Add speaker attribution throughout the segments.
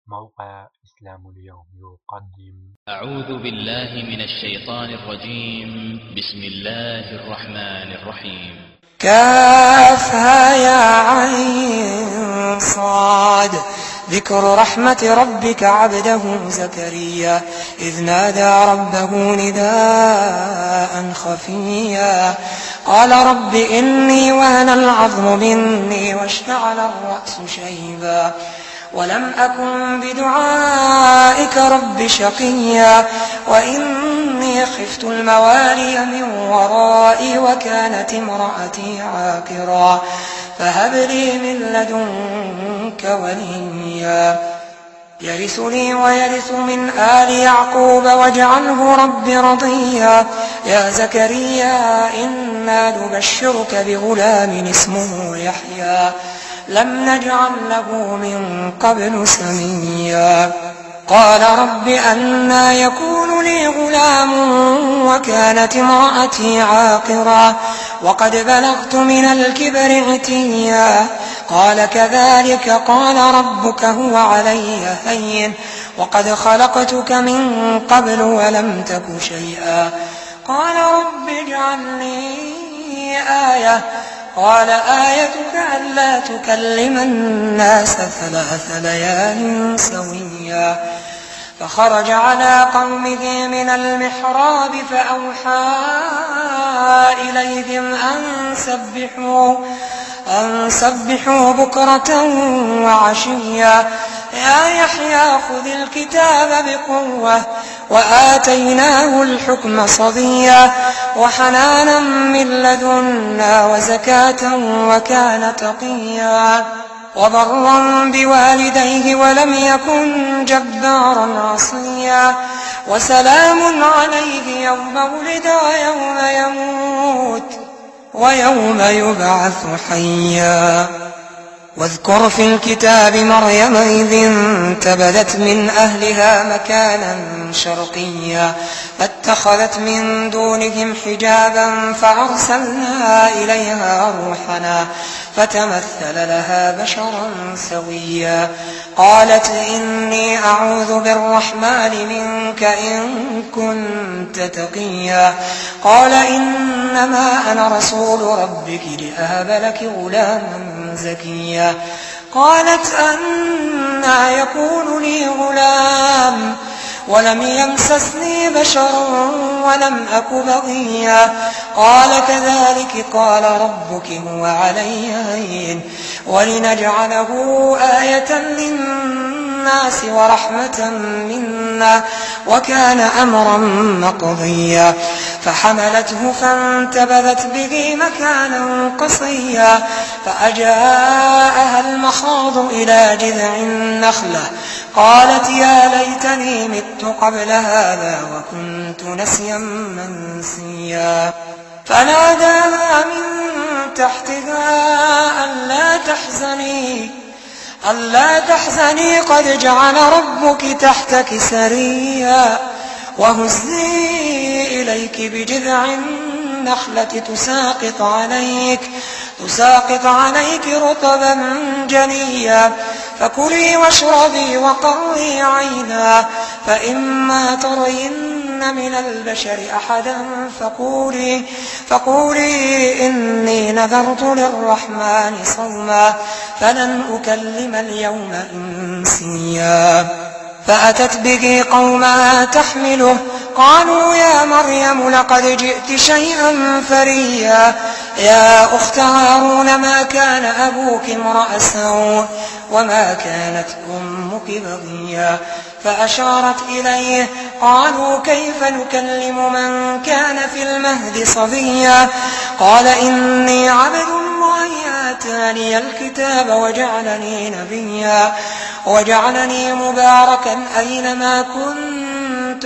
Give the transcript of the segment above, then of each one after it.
Speaker 1: موقع إسلام اليوم يقدم.
Speaker 2: أعوذ بالله من الشيطان الرجيم. بسم الله الرحمن الرحيم.
Speaker 3: كافها يا عين صاد. ذكر رحمة ربك عبده زكريا إذ نادى ربه نداء خفيا قال رب إني وهن العظم مني واشتعل الرأس شيبا ولم أكن بدعائك رب شقيا وإني خفت الموالي من ورائي وكانت امرأتي عاقرا فهب لي من لدنك وليا يرثني ويرث من آل يعقوب واجعله رب رضيا يا زكريا إنا نبشرك بغلام اسمه يحيى لم نجعل له من قبل سميا قال رب أنى يكون لي غلام وكانت امرأتي عاقرا وقد بلغت من الكبر عتيا قال كذلك قال ربك هو علي هين وقد خلقتك من قبل ولم تك شيئا قال رب اجعل لي آية قال آيتك ألا تكلم الناس 3 ليال سويا فخرج على قومه من المحراب فأوحى إليهم أن سبحوا بكرة وعشيا يا يحيى خذ الكتاب بقوة وآتيناه الحكم صبيا وحنانا من لدنا وزكاة وكان تقيا وبرا بوالديه ولم يكن جبارا عصيا وسلام عليه يوم ولد ويوم يموت ويوم يبعث حيا واذكر في الكتاب مريم إذ انتبذت من أهلها مكانا شرقيا فاتخذت من دونهم حجابا فأرسلنا إليها روحنا فتمثل لها بشرا سويا قالت إني أعوذ بالرحمن منك إن كنت تقيا قال إنما أنا رسول ربك لأهب لك غلاما زكيا قالت أنى يكون لي غلام ولم يمسسني بشر ولم أك بغيا قال كذلك قال ربك هو علي هين ولنجعله آية للناس ورحمة منا وكان أمرا مقضيا فحملته فانتبذت به مكانا قصيا فأجاءها المخاض إلى جذع النخلة قالت يا ليتني مت قبل هذا وكنت نسيا منسيا فناداها من تحتها ألا تحزني قد جعل ربك تحتك سريا وهزي إليك بجذع النخلة تساقط عليك رطبا جنيا فكلي واشربي وقري عينا فإما ترين من البشر أحدا فقولي إني نذرت للرحمن صوما فلن أكلم اليوم إنسيا فأتت به قومها تحمله قالوا يا مريم لقد جئت شيئا فريا يا أخت هارون ما كان أبوك امرأ سوء وما كانت أمك بغيا فأشارت إليه قالوا كيف نكلم من كان في المهد صبيا قال إني عبد الله آتاني الكتاب وجعلني نبيا وجعلني مباركا أينما كنت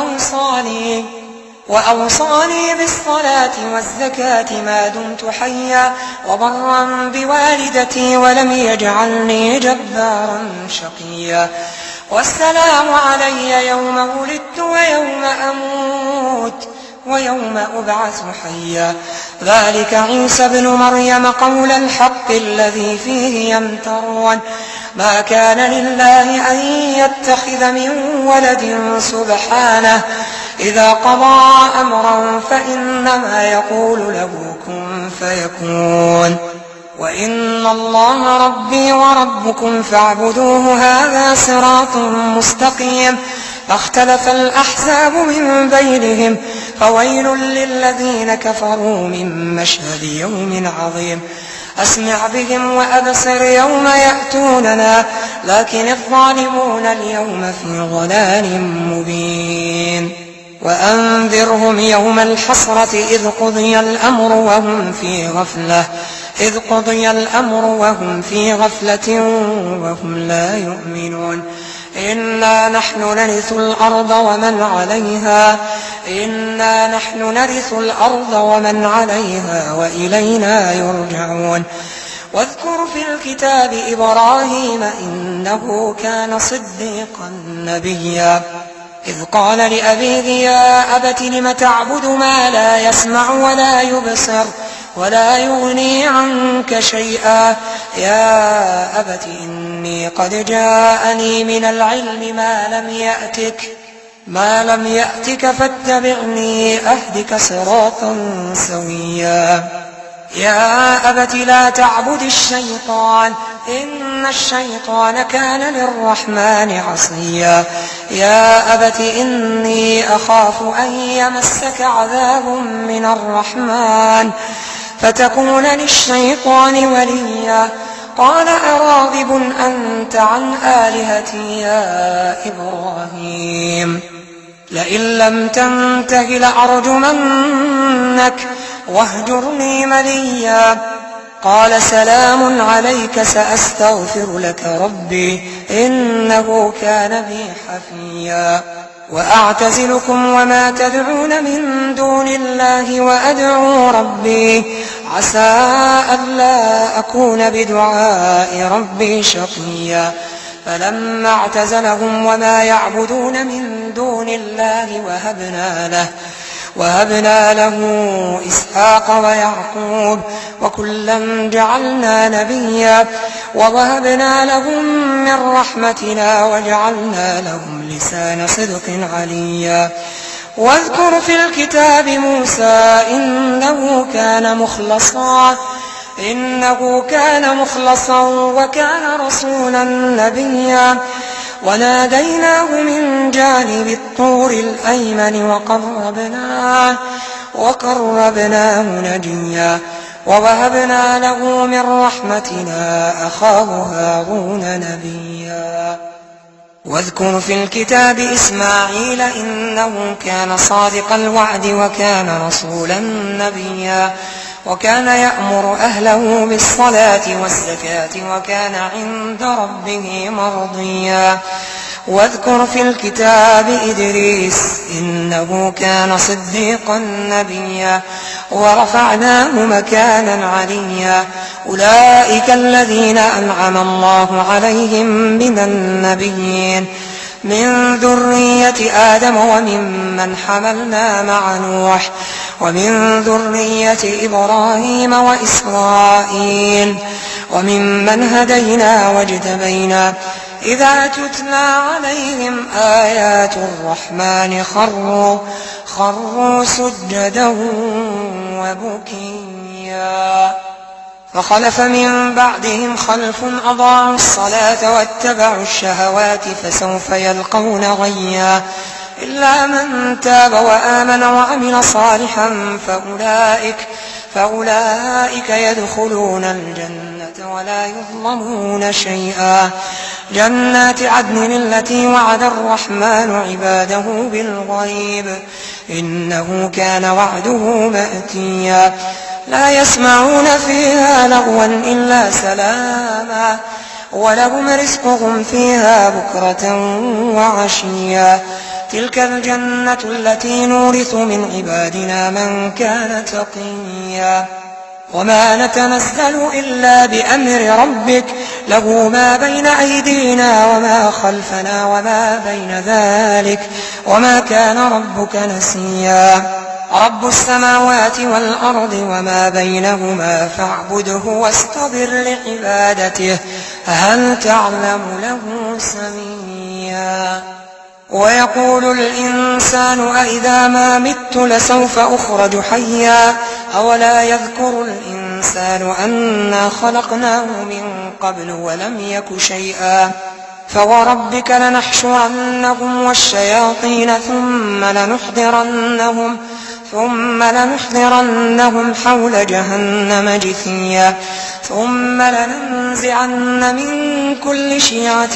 Speaker 3: وأوصاني بالصلاة والزكاة ما دمت حيا وبرا بوالدتي ولم يجعلني جبارا شقيا والسلام علي يوم ولدت ويوم أموت ويوم أبعث حيا ذلك عيسى ابن مريم قول الحق الذي فيه يمترون ما كان لله أن يتخذ من ولد سبحانه، إذا قضى أمرا فإنما يقول له كن فيكون. وإن الله ربي وربكم فاعبدوه، هذا صراط مستقيم. فاختلف الأحزاب من بينهم، فويل للذين كفروا من مشهد يوم عظيم. أسمع بهم وأبصر يوم يأتوننا، لكن الظالمون اليوم في ضلال مبين. وأنذرهم يوم الحسرة إذ قضي الأمر وهم في غفلة وهم لا يؤمنون. إنا نحن نرث الأرض ومن عليها وإلينا يرجعون. واذكر في الكتاب إبراهيم إنه كان صديقا نبيا، إذ قال لأبيه يا أبت لم تعبد ما لا يسمع ولا يبصر ولا يغني عنك شيئا، يا أبت إني قد جاءني من العلم ما لم يأتك فاتبعني أهدك صراطا سويا. يا أبت لا تعبد الشيطان إن الشيطان كان للرحمن عصيا. يا أبت إني أخاف أن يمسك عذاب من الرحمن فتكون للشيطان وليا. قال أراغب أنت عن آلهتي يا إبراهيم، لئن لم تنته لأرجمنك واهجرني مليا. قال سلام عليك سأستغفر لك ربي إنه كان بي حفيا. وأعتزلكم وما تدعون من دون الله وأدعو ربي عسى ألا أكون بدعاء ربي شقيا. فلما اعتزلهم وما يعبدون من دون الله وهبنا له إسحاق ويعقوب وكلا جعلنا نبيا، ووهبنا لهم من رحمتنا وجعلنا لهم لسان صدق عليا. واذكر في الكتاب موسى إنه كان مخلصا وكان رسولا نبيا. وناديناه من جانب الطور الأيمن وقربناه نجيا. ووهبنا له من رحمتنا أخاه هارون نبيا. واذكر في الكتاب إسماعيل إنه كان صادق الوعد وكان رسولا نبيا. وكان يأمر أهله بالصلاة والزكاة وكان عند ربه مرضيا. واذكر في الكتاب إدريس إنه كان صديقا نبيا ورفعناه مكانا عليا. أولئك الذين أنعم الله عليهم من النبيين من ذرية آدم وممن حملنا مع نوح ومن ذرية إبراهيم وإسرائيل وممن هدينا واجتبينا. إذا تتلى عليهم آيات الرحمن خروا سجدا وبكيا. فخلف من بعدهم خلف أضاعوا الصلاة واتبعوا الشهوات فسوف يلقون غيا. إلا من تاب وآمن وعمل صالحا فأولئك يدخلون الجنة ولا يظلمون شيئا. جنات عدن التي وعد الرحمن عباده بالغيب إنه كان وعده مأتيا. لا يسمعون فيها لغوا إلا سلاما ولهم رزقهم فيها بكرة وعشيا. تلك الجنة التي نورث من عبادنا من كان تقيا. وما نتنزل إلا بأمر ربك له ما بين أيدينا وما خلفنا وما بين ذلك وما كان ربك نسيا. رب السماوات والأرض وما بينهما فاعبده واصطبر لعبادته هل تعلم له سميا ويقول الإنسان أإذا ما مت لسوف أخرج حيا أولا يذكر الإنسان أنا خلقناه من قبل ولم يك شيئا فوربك لنحشرنهم والشياطين ثم لنحضرنهم حول جهنم جثيا ثم لننزعن من كل شيعة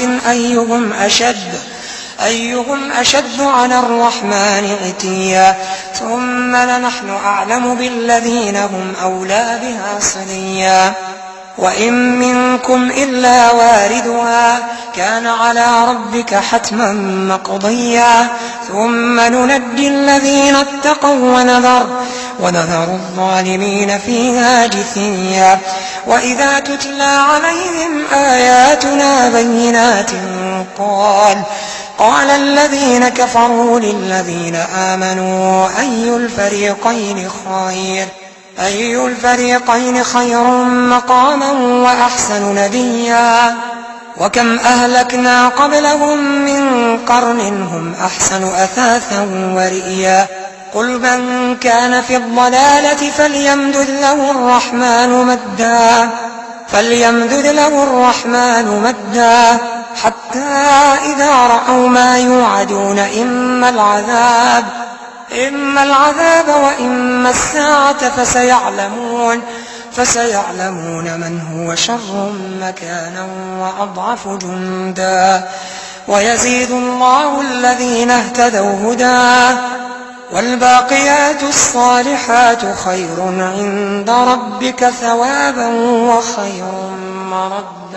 Speaker 3: أيهم أشد على الرحمن عتيا ثم لنحن أعلم بالذين هم أولى بها صليا وإن منكم إلا واردها كان على ربك حتما مقضيا ثم ننجي الذين اتقوا ونذر الظالمين فيها جثيا وإذا تتلى عليهم آياتنا بينات قال الذين كفروا للذين آمنوا أي الفريقين خير مقاما وأحسن نديا وكم أهلكنا قبلهم من قرن هم أحسن أثاثا ورئيا قل من كان في الضلالة فليمدد له الرحمن مدا حتى إذا رأوا ما يوعدون إما العذاب وإما الساعة فسيعلمون من هو شر مكانا وأضعف جندا ويزيد الله الذين اهتدوا هدى والباقيات الصالحات خير عند ربك ثوابا وخير مردا